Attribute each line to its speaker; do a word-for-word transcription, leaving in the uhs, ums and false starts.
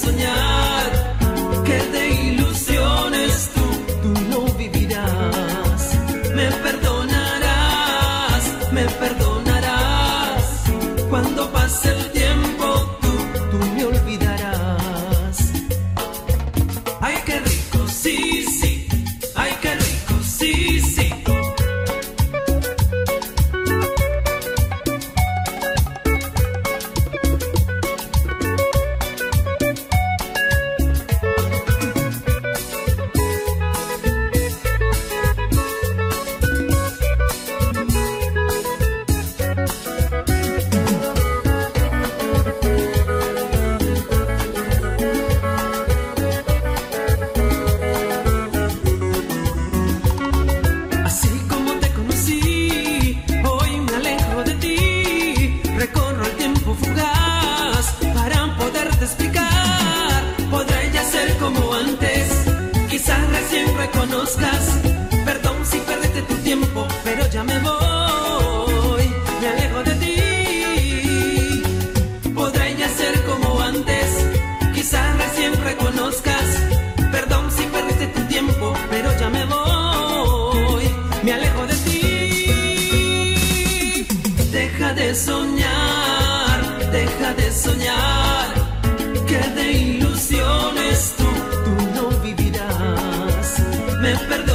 Speaker 1: soñar, que de ilusiones tú, tú no vivirás. Me perdonarás, me perdonarás. Cuando pase el tiempo tú, tú me olvidarás. Ay, qué rico, sí, sí. Ay, qué rico, sí, sí. Reconozcas, perdón si perdiste tu tiempo, pero ya me voy, me alejo de ti. Podré ya ser como antes, quizás recién reconozcas, perdón si perdiste tu tiempo, pero ya me voy, me alejo de ti. Deja de soñar, deja de soñar, que de ilusiones tú, tú no vivirás. Me perdí.